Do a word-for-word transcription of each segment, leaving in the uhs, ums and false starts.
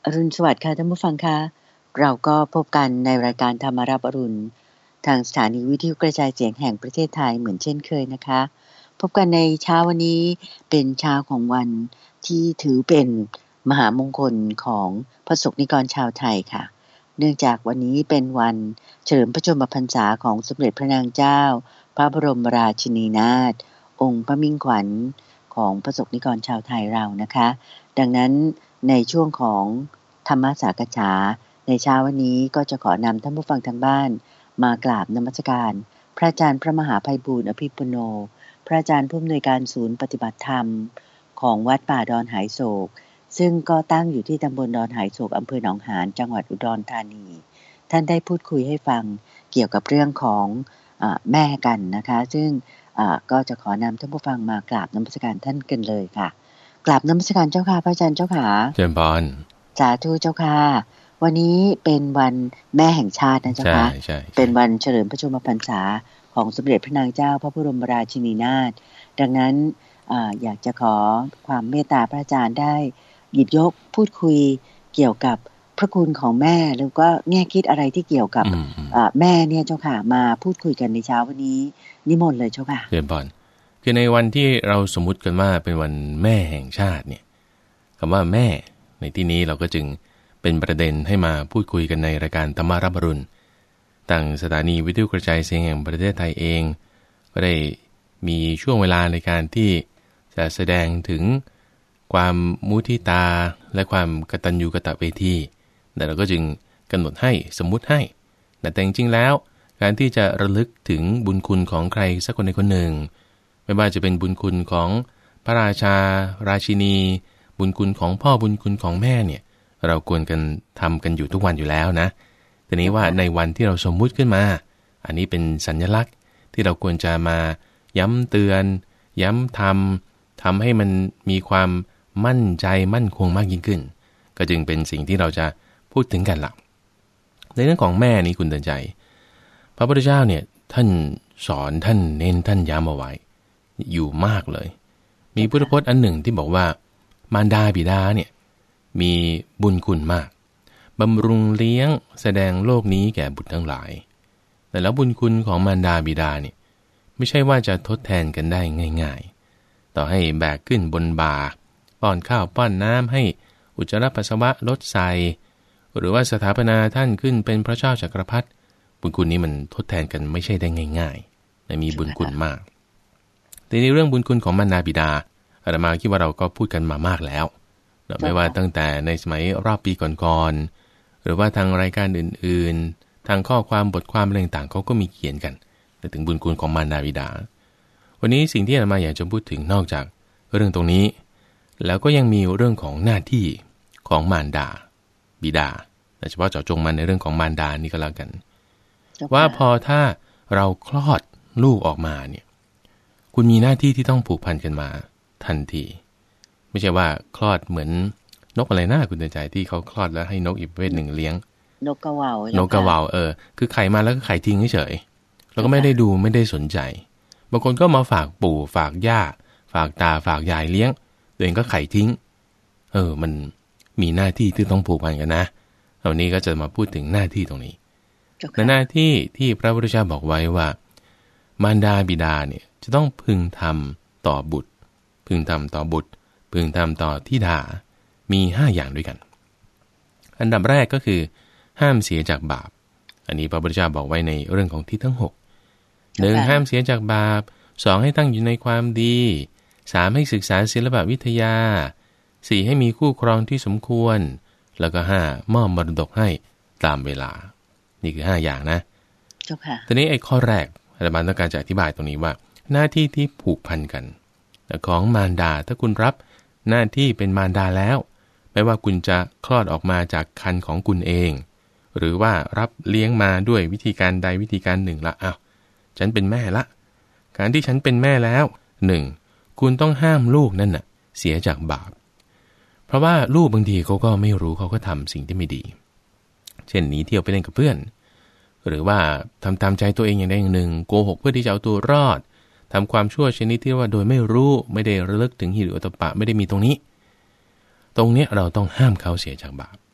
อรุณสวัสดิ์ค่ะท่านผู้ฟังคะเราก็พบกันในรายการธรรมารับอรุณทางสถานีวิทยุกระจายเสียงแห่งประเทศไทยเหมือนเช่นเคยนะคะพบกันในเช้าวันนี้เป็นเช้าของวันที่ถือเป็นมหามงคลของพระสงฆ์นิกรชาวไทยค่ะเนื่องจากวันนี้เป็นวันเฉลิมพระชนมพรรษาของสมเด็จพระนางเจ้าพระบรมราชินีนาถองค์พระมิ่งขวัญของพระสงฆ์นิกรชาวไทยเรานะคะดังนั้นในช่วงของธรรมสากฉาในเช้าวันนี้ก็จะขอนำท่านผู้ฟังทางบ้านมากราบนมัสการพระอาจารย์พระมหาไพบูลย์อภิปุโนพระอาจารย์ผู้อำนวยการศูนย์ปฏิบัติธรรมของวัดป่าดอนหายโศกซึ่งก็ตั้งอยู่ที่ตำบลดอนหายโศกอำเภอหนองหานจังหวัดอุดรธานีท่านได้พูดคุยให้ฟังเกี่ยวกับเรื่องของอ่าแม่กันนะคะซึ่งอ่าก็จะขอนำท่านผู้ฟังมากราบนมัสการท่านกันเลยค่ะกราบนมัสการเจ้าค่ะพระอาจารย์เจ้าค่ะเจริญพรสาธุเจ้าค่ะวันนี้เป็นวันแม่แห่งชาตินะเจ้าค่ะเป็นวันเฉลิมพระชนมพรรษาของสมเด็จพระนางเจ้าพระบรมราชินีนาถดังนั้นอ่าอยากจะขอความเมตตาพระอาจารย์ได้หยิบยกพูดคุยเกี่ยวกับพระคุณของแม่แล้วก็แง่คิดอะไรที่เกี่ยวกับอ่าแม่เนี่ยเจ้าค่ะมาพูดคุยกันในเช้าวันนี้นิมนต์เลยเจ้าค่ะเจริญพรคือในวันที่เราสมมุติกันว่าเป็นวันแม่แห่งชาติเนี่ยคำว่าแม่ในที่นี้เราก็จึงเป็นประเด็นให้มาพูดคุยกันในรายการธรรมารับอรุณต่างสถานีวิทยุกระจายเสียงแห่งประเทศไทยเองก็ได้มีช่วงเวลาในการที่จะแสดงถึงความมุทิตาและความกตัญญูกตเวทีแต่เราก็จึงกำหนดให้สมมุติให้แต่จริงๆแล้วการที่จะระลึกถึงบุญคุณของใครสักคนใดคนหนึ่งไม่ว่าจะเป็นบุญคุณของพระราชาราชินีบุญคุณของพ่อบุญคุณของแม่เนี่ยเราควรกันทำกันอยู่ทุกวันอยู่แล้วนะทีนี้ว่าในวันที่เราสมมุติขึ้นมาอันนี้เป็นสัญลักษณ์ที่เราควรจะมาย้ำเตือนย้ำทำทำให้มันมีความมั่นใจมั่นคงมากยิ่งขึ้นก็จึงเป็นสิ่งที่เราจะพูดถึงกันหลักในเรื่องของแม่นี้คุณเตือนใจพระพุทธเจ้าเนี่ยท่านสอนท่านเน้นท่านย้ำเอาไว้อยู่มากเลยมีพุทธพจน์อันหนึ่งที่บอกว่ามารดาบิดาเนี่ยมีบุญคุณมากบำรุงเลี้ยงแสดงโลกนี้แก่บุตรทั้งหลายแต่แล้วบุญคุณของมารดาบิดาเนี่ยไม่ใช่ว่าจะทดแทนกันได้ง่ายๆต่อให้แบกขึ้นบนบ่าป้อนข้าวป้อนน้ำให้อุจจาระปัสสาวะลดใส่หรือว่าสถาปนาท่านขึ้นเป็นพระเจ้าจักรพรรดิบุญคุณนี้มันทดแทนกันไม่ใช่ได้ง่ายๆแต่มีบุญคุณมากแต่ในเรื่องบุญคุณของมารดาบิดาอาตมาคิดว่าเราก็พูดกันมามากแล้วไม่ว่าตั้งแต่ในสมัยรอบปีก่อนๆหรือว่าทางรายการอื่นๆทางข้อความบทความอะไรต่างๆเขาก็มีเขียนกันถึงบุญคุณของมารดาบิดาวันนี้สิ่งที่อาตมาอยากจะพูดถึงนอกจากเรื่องตรงนี้แล้วก็ยังมีเรื่องของหน้าที่ของมารดาบิดาเฉพาะเจาะจงมาในเรื่องของมารดานี่ก็แล้วกันว่าพอถ้าเราคลอดลูกออกมาเนี่ยคุณมีหน้าที่ที่ต้องผูกพันกันมาทันทีไม่ใช่ว่าคลอดเหมือนนกอะไรนะคุณเตือนใจที่เขาคลอดแล้วให้นกอีกประเภทหนึ่งเลี้ยงนกกระเหว่านกกระเหว่าเออคือไข่มาแล้วก็ไข่ทิ้งเฉยๆแล้วก็ไม่ได้ดูไม่ได้สนใจบางคนก็มาฝากปู่ฝากย่าฝากตาฝากยายเลี้ยงตัวเองก็ไข่ทิ้งเออมันมีหน้าที่ที่ต้องผูกพันกันนะวันนี้ก็จะมาพูดถึงหน้าที่ตรงนี้ในหน้าที่ที่พระพุทธเจ้าบอกไว้ว่ามารดาบิดาเนี่ยจะต้องพึงทำต่อบุตรพึงทำต่อบุตรพึงทำต่อธิดามีห้าอย่างด้วยกันอันดับแรกก็คือห้ามเสียจากบาปอันนี้พระพุทธเจ้าบอกไว้ในเรื่องของทิศทั้งหกหนึ่งห้ามเสียจากบาปสองให้ตั้งอยู่ในความดีสามให้ศึกษาศิลปวิทยาสี่ให้มีคู่ครองที่สมควรแล้วก็ห้ามอบมรดกให้ตามเวลานี่คือห้าอย่างนะเจ้าค่ะทีนี้ไอ้ข้อแรกอาจารย์ต้องการจะอธิบายตรงนี้ว่าหน้าที่ที่ผูกพันกันของมารดาถ้าคุณรับหน้าที่เป็นมารดาแล้วไม่ว่าคุณจะคลอดออกมาจากครรภ์ของคุณเองหรือว่ารับเลี้ยงมาด้วยวิธีการใดวิธีการหนึ่งละอ้าวฉันเป็นแม่ละการที่ฉันเป็นแม่แล้วหนึ่งคุณต้องห้ามลูกนั่นน่ะเสียจากบาปเพราะว่าลูกบางทีเขาก็ไม่รู้เขาก็ทำสิ่งที่ไม่ดีเช่นหนีเที่ยวไปเล่นกับเพื่อนหรือว่าทำตามใจตัวเองอย่างใดอย่างหนึ่งโกหกเพื่อที่จะเอาตัวรอดทำความชั่วชนิดที่ว่าโดยไม่รู้ไม่ได้ระลึกถึงหิริโอตตัปปะไม่ได้มีตรงนี้ตรงนี้เราต้องห้ามเขาเสียจากบาป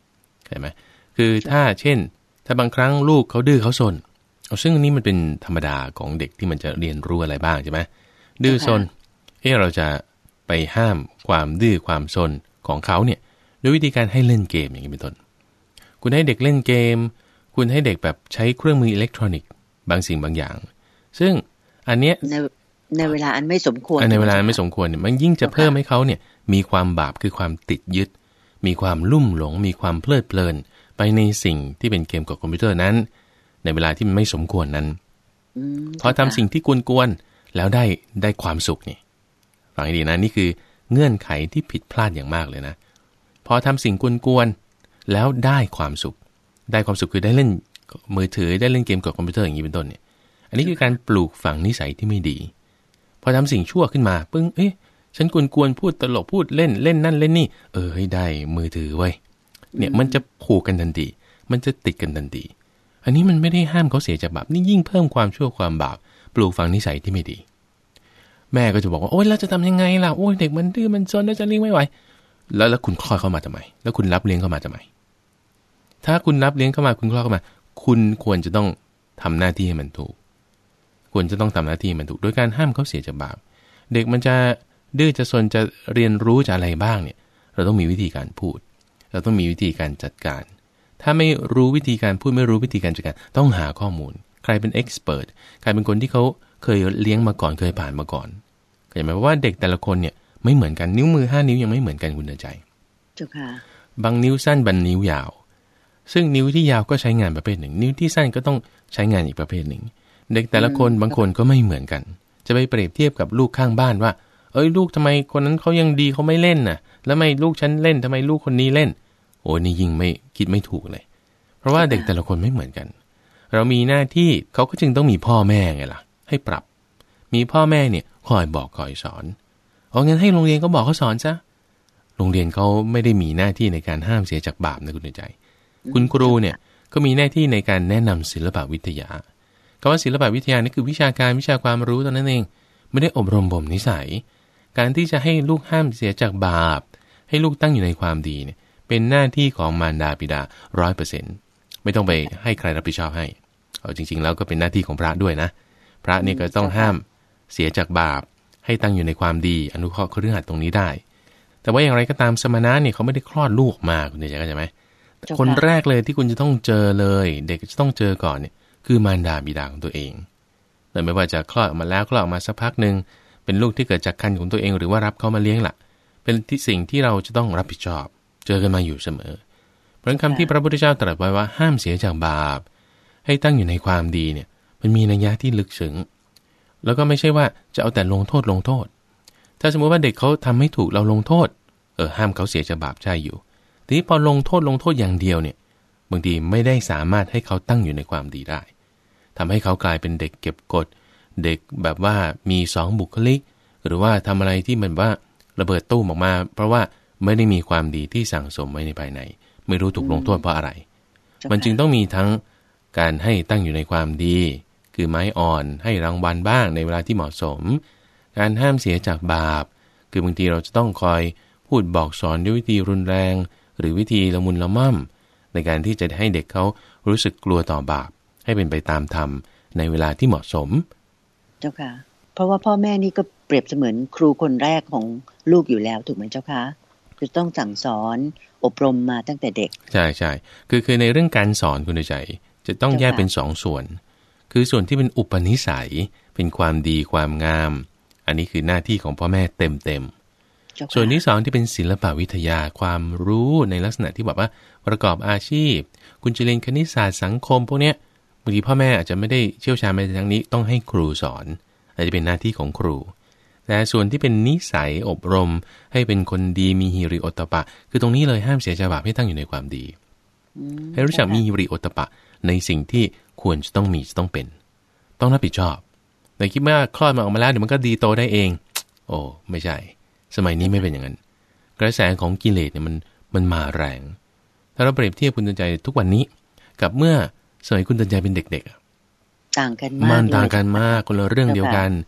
ใช่ไหมคือถ้าเช่นถ้าบางครั้งลูกเขาดื้อเขาซนเอาซึ่งอันนี้มันเป็นธรรมดาของเด็กที่มันจะเรียนรู้อะไรบ้างใช่ไหมดื้อซนเออเราจะไปห้ามความดื้อความซนของเขาเนี่ยด้วยวิธีการให้เล่นเกมอย่างนี้เป็นต้นคุณให้เด็กเล่นเกมคุณให้เด็กแบบใช้เครื่องมืออิเล็กทรอนิกส์บางสิ่งบางอย่างซึ่งอันเนี้ยในในเวลาอันไม่สมควรในเวลาอันไม่สมควรเนี่ยมันยิ่งจะเพิ่มให้เขาเนี่ยมีความบาปคือความติดยึดมีความลุ่มหลงมีความเพลิดเพลินไปในสิ่งที่เป็นเกมกับคอมพิวเตอร์นั้นในเวลาที่มันไม่สมควรนั้นพอทำสิ่งที่กวนๆแล้วได้ได้ความสุขนี่ฟังให้ดีนะนี่คือเงื่อนไขที่ผิดพลาดอย่างมากเลยนะพอทำสิ่งกวนๆแล้วได้ความสุขได้ความสุขคือได้เล่นมือถือได้เล่นเกมกับคอมพิวเตอร์อย่างนี้เป็นต้นเนี่ยอันนี้คือการปลูกฝังนิสัยที่ไม่ดีพอทำสิ่งชั่วขึ้นมาปึ้งเอ๊ะฉันกวนๆพูดตลกพูดเล่นเล่นนั่นเล่นนี่เออให้ได้มือถือไว้เนี่ยมันจะผูกกันทันทีมันจะติดกันทันทีอันนี้มันไม่ได้ห้ามเขาเสียจากบาปนี่ยิ่งเพิ่มความชั่วความบาปปลูกฝังนิสัยที่ไม่ดีแม่ก็จะบอกว่าโอ๊ยเราจะทำยังไงล่ะโอ๊ยเด็กมันดื้อมันซนแล้วจะเลี้ยงไม่ไหวแล้วแล้วคุณคลอดเข้ามาทำไมแล้วคุณรับเลี้ยงเข้ามาทำไมถ้าคุณรับเลี้ยงเข้ามาคุณคลอดเข้ามาคุณควรจะต้องทำหน้าที่ให้มันถูกควรจะต้องทำหน้าที่ให้มันถูกโดยการห้ามเขาเสียจากบาปเด็กมันจะดื้อจะซนจะเรียนรู้จะอะไรบ้างเนี่ยเราต้องมีวิธีการพูดเราต้องมีวิธีการจัดการถ้าไม่รู้วิธีการพูดไม่รู้วิธีการจัดการต้องหาข้อมูลใครเป็นเอ็กซ์เพรสใครเป็นคนที่เขาเคยเลี้ยงมาก่อนเคยผ่านมาก่อนเข้าใจไหมว่าเด็กแต่ละคนเนี่ยไม่เหมือนกันนิ้วมือห้านิ้วยังไม่เหมือนกันคุณเดินใจจุค่ะบางนิ้วสั้นบางนิ้วยาวซึ่งนิ้วที่ยาวก็ใช้งานประเภทหนึ่งนิ้วที่สั้นก็ต้องใช้งานอีกประเภทหนึ่งเด็กแต่ละคนบางคนก็ไม่เหมือนกันจะไปเปรียบเทียบกับลูกข้างบ้านว่าเอ้ยลูกทำไมคนนั้นเขายังดีเขาไม่เล่นน่ะแล้วไม่ลูกฉันเล่นทำไมลูกคนนี้เล่นโอ้นี่ยิ่งไม่คิดไม่ถูกเลยเพราะว่าเด็กแต่ละคนไม่เหมือนกันเรามีหน้าที่เขาก็จึงต้องมีพ่อแม่ไงล่ะให้ปรับมีพ่อแม่เนี่ยคอยบอกคอยสอนเอางั้นให้โรงเรียนก็บอกเขาสอนซะโรงเรียนเขาไม่ได้มีหน้าที่ในการห้ามเสียจากบาปนะคุณใจคุณครูเนี่ยก็มีหน้าที่ในการแนะนำศิลปวิทยาคำว่าศิลปวิทยานี่คือวิชาการวิชาความรู้เท่านั้นเองไม่ได้อบรมบ่มนิสัยการที่จะให้ลูกห้ามเสียจากบาปให้ลูกตั้งอยู่ในความดีเนี่ยเป็นหน้าที่ของมารดาบิดา ร้อยเปอร์เซ็นต์ ไม่ต้องไปให้ใครรับผิดชอบให้เอาจริงๆแล้วก็เป็นหน้าที่ของพระด้วยนะพระเนี่ยก็ต้องห้ามเสียจากบาปให้ตั้งอยู่ในความดีอนุเคราะห์คฤหัสถ์ตรงนี้ได้แต่ว่าอย่างไรก็ตามสมณะเนี่ยเขาไม่ได้คลอดลูกมาคุณเข้าใจไหมคนแรกเลยที่คุณจะต้องเจอเลยเด็กจะต้องเจอก่อนเนี่ยคือมารดาบิดาของตัวเองเลยไม่ว่าจะคลอดออกมาแล้วคลอดออกมาสักพักนึงเป็นลูกที่เกิดจากครรภ์ของตัวเองหรือว่ารับเขามาเลี้ยงล่ะเป็นที่สิ่งที่เราจะต้องรับผิดชอบเจอกันมาอยู่เสมอเพราะคำที่พระพุทธเจ้าตรัสไว้ว่าห้ามเสียจากบาปให้ตั้งอยู่ในความดีเนี่ยมันมีนัยยะที่ลึกซึ้งแล้วก็ไม่ใช่ว่าจะเอาแต่ลงโทษลงโทษถ้าสมมติว่าเด็กเขาทำไม่ถูกเราลงโทษเออห้ามเขาเสียจากบาปใช่อยู่ทีนี้พอลงโทษลงโทษอย่างเดียวเนี่ยบางทีไม่ได้สามารถให้เขาตั้งอยู่ในความดีได้ทำให้เขากลายเป็นเด็กเก็บกดเด็กแบบว่ามีสองบุคลิกหรือว่าทำอะไรที่มันว่าระเบิดตู้มออกมาเพราะว่าไม่ได้มีความดีที่สั่งสมไว้ในภายในไม่รู้ถูกลงโทษเพราะอะไรมันจึงต้องมีทั้งการให้ตั้งอยู่ในความดีคือไม้อ่อนให้รางวัลบ้างในเวลาที่เหมาะสมการห้ามเสียจากบาปคือบางทีเราจะต้องคอยพูดบอกสอนด้วยวิธีรุนแรงหรือวิธีละมุนละม่อมในการที่จะให้เด็กเขารู้สึกกลัวต่อบาปให้เป็นไปตามธรรมในเวลาที่เหมาะสมเจ้าค่ะเพราะว่าพ่อแม่นี่ก็เปรียบเสมือนครูคนแรกของลูกอยู่แล้วถูกไหมเจ้าค่ะคือต้องสั่งสอนอบรมมาตั้งแต่เด็กใช่ใช่คือคือในเรื่องการสอนคุณใจจะต้องแยกเป็นสองส่วนคือส่วนที่เป็นอุปนิสัยเป็นความดีความงามอันนี้คือหน้าที่ของพ่อแม่เต็มเต็มส่วนที่สองที่เป็นศิลปวิทยาความรู้ในลักษณะที่แบบว่าประกอบอาชีพคุณจะเรียนคณิตศาสตร์สังคมพวกเนี้ยบางทีพ่อแม่อาจจะไม่ได้เชี่ยวชาญในทางนี้ต้องให้ครูสอนอาจจะเป็นหน้าที่ของครูแต่ส่วนที่เป็นนิสัยอบรมให้เป็นคนดีมีฮิริโอตตปะคือตรงนี้เลยห้ามเสียจากบาปให้ตั้งอยู่ในความดีให้รู้จักมีฮิริโอตตปะในสิ่งที่ควรจะต้องมีจะต้องเป็นต้องรับผิดชอบแต่คิดว่าคลอดมาออกมาแล้วเดี๋ยวมันก็ดีโตได้เองโอ้ไม่ใช่สมัยนี้ไม่เป็นอย่างนั้นกระแสของกิเลสเนี่ยมันมันมาแรงถ้าเราเปรียบเทียบคุณเตือนใจทุกวันนี้กับเมื่อสมัยคุณเตือนใจเป็นเด็กๆต่างกันมากมันต่างกันมากคนละเรื่องเดียวกัน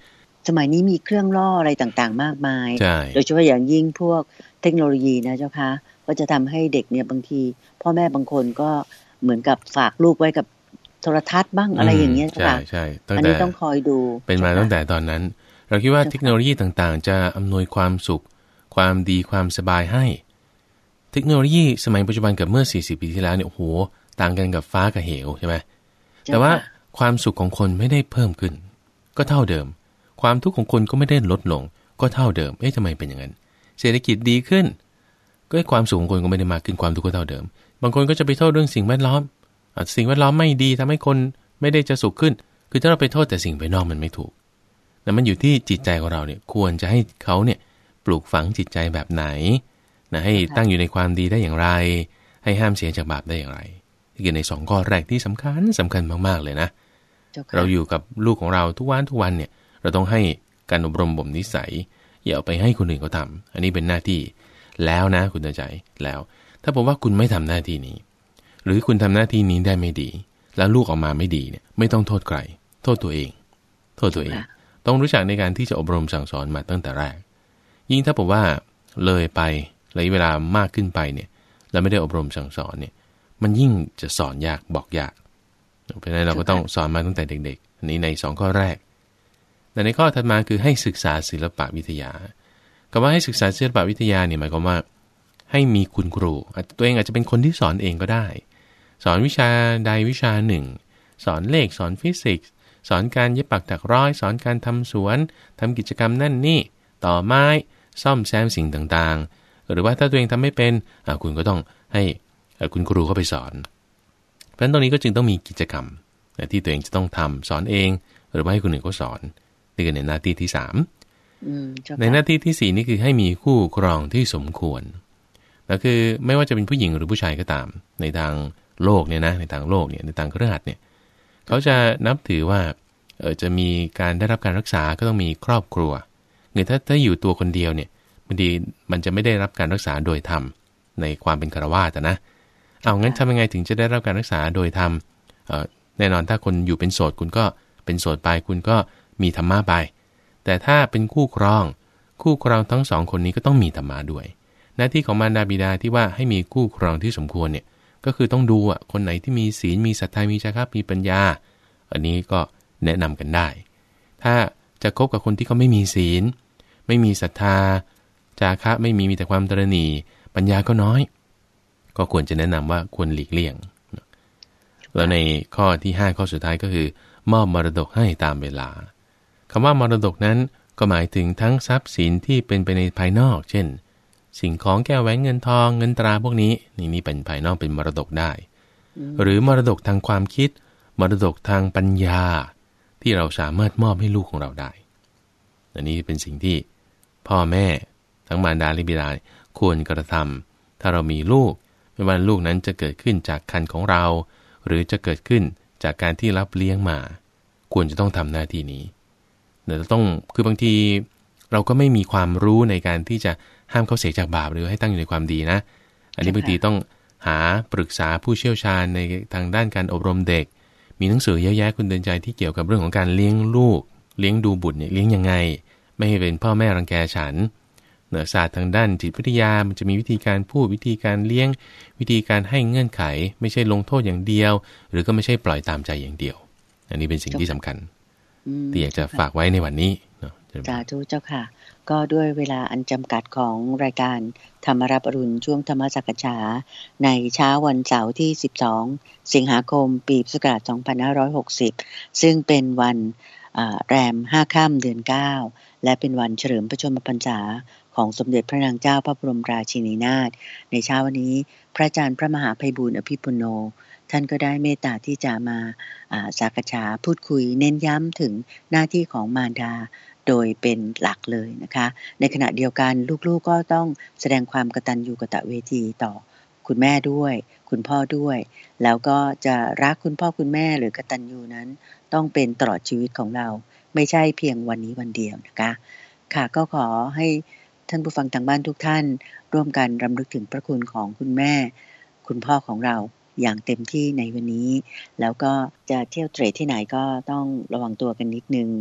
สมัยนี้มีเครื่องล่ออะไรต่างๆมากมายโดยเฉพาะอย่างยิ่งพวกเทคโนโลยีนะเจ้าคะก็จะทำให้เด็กเนี่ยบางทีพ่อแม่บางคนก็เหมือนกับฝากลูกไว้กับโทรทัศน์บ้างอะไรอย่างเงี้ยค่ะใช่ๆอันนี้ต้องคอยดูเป็นมาตั้งแต่ตอนนั้นเราคิดว่าเทคโนโลยีต่างๆจะอำนวยความสุขความดีความสบายให้เทคโนโลยีสมัยปัจจุบันกับเมื่อสี่สิบปีที่แล้วเนี่ยโอ้โหต่างกันกับฟ้ากับเหวใช่ไหมแต่ว่าความสุขของคนไม่ได้เพิ่มขึ้นก็เท่าเดิมความทุกข์ของคนก็ไม่ได้ลดลงก็เท่าเดิมเอ๊ะทำไมเป็นอย่างนั้นเศรษฐกิจดีขึ้นก็ความสุขของคนก็ไม่ได้มากขึ้นความทุกข์ก็เท่าเดิมบางคนก็จะไปโทษเรื่องสิ่งแวดล้อมสิ่งแวดล้อมไม่ดีทำให้คนไม่ได้จะสุขขึ้นคือถ้าเราไปโทษแต่สิ่งภายนอกมันไม่ถูกแต่มันอยู่ที่จิตใจของเราเนี่ยควรจะให้เขาเนี่ยปลูกฝังจิตใจแบบไหนนะให้ตั้งอยู่ในความดีได้อย่างไรให้ห้ามเสียจากบาปได้อย่างไรนี่คือในสองข้อแรกที่สำคัญสำคัญมากๆเลยนะเราอยู่กับลูกของเราทุกวันทุกวันเนี่ยเราต้องให้การอบรมบ่มนิสัยอย่าเอาไปให้คนอื่นเขาทำอันนี้เป็นหน้าที่แล้วนะคุณใจแล้วถ้าผมว่าคุณไม่ทำหน้าที่นี้หรือคุณทำหน้าที่นี้ได้ไม่ดีแล้วลูกออกมาไม่ดีเนี่ยไม่ต้องโทษใครโทษตัวเองโทษตัวเองต้องรู้จักในการที่จะอบรมสั่งสอนมาตั้งแต่แรกยิ่งถ้าผมว่าเลยไประยะเวลามากขึ้นไปเนี่ยแล้วไม่ได้อบรมสั่งสอนเนี่ยมันยิ่งจะสอนยากบอกยากเพราะฉะนั้นเราก็ต้องสอนมาตั้งแต่เด็กๆอันนี้ในสองข้อแรกแต่ในข้อถัดมาคือให้ศึกษาศิลปวิทยาคำว่าให้ศึกษาศิลปวิทยาเนี่ยหมายความว่าให้มีคุณครูตัวเองอาจจะเป็นคนที่สอนเองก็ได้สอนวิชาใดวิชาหนึ่งสอนเลขสอนฟิสิกส์สอนการเย็บปักถักร้อยสอนการทำสวนทำกิจกรรมนั่นนี่ต่อไม้ซ่อมแซมสิ่งต่างๆหรือว่าถ้าตัวเองทำไม่เป็นคุณก็ต้องให้คุณครูเข้าไปสอนเพราะฉะนั้นตรงนี้ก็จึงต้องมีกิจกรรมที่ตัวเองจะต้องทำสอนเองหรือว่าให้คนอื่นเขาสอนนี่คือในหน้าที่ที่สามในหน้าที่ที่สี่นี่คือให้มีคู่ครองที่สมควรก็คือไม่ว่าจะเป็นผู้หญิงหรือผู้ชายก็ตามในทางโลกเนี่ยนะในทางโลกเนี่ยในทางคฤหัสถ์เนี่ยเขาจะนับถือว่าเออจะมีการได้รับการรักษาก็ต้องมีครอบครัวหรือถ้าถ้าอยู่ตัวคนเดียวเนี่ยบางทีมันจะไม่ได้รับการรักษาโดยธรรมในความเป็นฆราวาสนะเอางั้นทำยังไงถึงจะได้รับการรักษาโดยธรรมแน่นอนถ้าคนอยู่เป็นโสดคุณก็เป็นโสดไปคุณก็มีธรรมะไปแต่ถ้าเป็นคู่ครองคู่ครองทั้งสองคนนี้ก็ต้องมีธรรมะด้วยหน้าที่ของมารดาบิดาที่ว่าให้มีคู่ครองที่สมควรเนี่ยก็คือต้องดูอ่ะคนไหนที่มีศีลมีศรัทธามีจาคะมีปัญญาอันนี้ก็แนะนำกันได้ถ้าจะคบกับคนที่เขาไม่มีศีลไม่มีศรัทธาจาคะไม่มีมีแต่ความตระหนี่ปัญญาก็น้อยก็ควรจะแนะนำว่าควรหลีกเลี่ยงแล้วในข้อที่ห้าข้อสุดท้ายก็คือมอบมรดกให้ตามเวลาคำว่ามรดกนั้นก็หมายถึงทั้งทรัพย์สินที่เป็นไปในภายนอกเช่นสิ่งของแก้วแหวนเงินทองเงินตราพวกนี้นี่นี่เป็นภายนอกเป็นมรดกได้หรือมรดกทางความคิดมรดกทางปัญญาที่เราสามารถมอบให้ลูกของเราได้อันนี้เป็นสิ่งที่พ่อแม่ทั้งมารดาและบิดาควรกระทำถ้าเรามีลูกไม่ว่าลูกนั้นจะเกิดขึ้นจากครรภ์ของเราหรือจะเกิดขึ้นจากการที่รับเลี้ยงมาควรจะต้องทำหน้าที่นี้เราต้องคือบางทีเราก็ไม่มีความรู้ในการที่จะห้ามเขาเสียจากบาปหรือให้ตั้งอยู่ในความดีนะอันนี้บางทีต้องหาปรึกษาผู้เชี่ยวชาญในทางด้านการอบรมเด็กมีหนังสือเยอะแยะคุณเตือนใจที่เกี่ยวกับเรื่องของการเลี้ยงลูกเลี้ยงดูบุตรเนี่ยเลี้ยงยังไงไม่ให้เป็นพ่อแม่รังแกฉันเนื้อศาสตร์ทางด้านจิตวิทยามันจะมีวิธีการพูดวิธีการเลี้ยงวิธีการให้เงื่อนไขไม่ใช่ลงโทษอย่างเดียวหรือก็ไม่ใช่ปล่อยตามใจอย่างเดียวอันนี้เป็นสิ่งที่สำคัญที่อยากจะฝากไว้ในวันนี้สาธุเจ้าค่ะก็ด้วยเวลาอันจำกัดของรายการธรรมรับอรุณช่วงธรรมสักษาในเช้าวันเสาร์ที่สิบสองสิงหาคมปีพุทธศักราชสองพันห้าร้อยหกสิบซึ่งเป็นวันแรมห้าค่ำเดือนเก้าและเป็นวันเฉลิมพระชนมพรรษาของสมเด็จพระนางเจ้าพระบรมราชินีนาถในเช้าวันนี้พระอาจารย์พระมหาไพบูลย์อภิปุโนท่านก็ได้เมตตาที่จะมาสักษาพูดคุยเน้นย้ำถึงหน้าที่ของมารดาโดยเป็นหลักเลยนะคะในขณะเดียวกันลูกๆก็ต้องแสดงความกตัญญูกตเวทีต่อคุณแม่ด้วยคุณพ่อด้วยแล้วก็จะรักคุณพ่อคุณแม่หรือกตัญญูนั้นต้องเป็นตลอดชีวิตของเราไม่ใช่เพียงวันนี้วันเดียวนะคะค่ะก็ขอให้ท่านผู้ฟังทางบ้านทุกท่านร่วมกันรำลึกถึงพระคุณของคุณแม่คุณพ่อของเราอย่างเต็มที่ในวันนี้แล้วก็จะเที่ยวเตร่ที่ไหนก็ต้องระวังตัวกันนิดนึง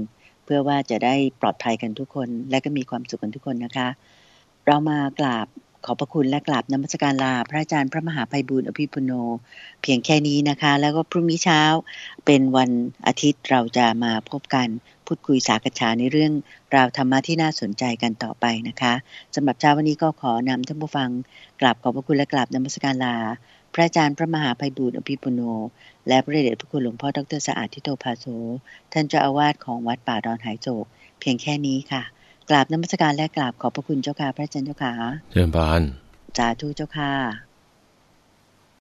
เพื่อว่าจะได้ปลอดภัยกันทุกคนและก็มีความสุขกันทุกคนนะคะเรามากราบขอบพระคุณและกราบนมัสการลาพระอาจารย์พระมหาไพบูลย์อภิปุโนเพียงแค่นี้นะคะแล้วก็พรุ่งนี้เช้าเป็นวันอาทิตย์เราจะมาพบกันพูดคุยสักษาในเรื่องราวธรรมะที่น่าสนใจกันต่อไปนะคะสำหรับเช้าวันนี้ก็ขอนำท่านผู้ฟังกราบขอบพระคุณและกราบนมัสการลาพระอาจารย์พระมหาไพบูลย์อภิปุโนและพระเดชพระคุณหลวงพ่อดร.สะอาดทิโตภาโสท่านเจ้าอาวาสของวัดป่าดอนหายโศกเพียงแค่นี้ค่ะกราบนมัสการและกราบขอบพระคุณเจ้าค่ะพระอาจารย์เจ้าค่ะเชิญพานสาธุเจ้าค่ะ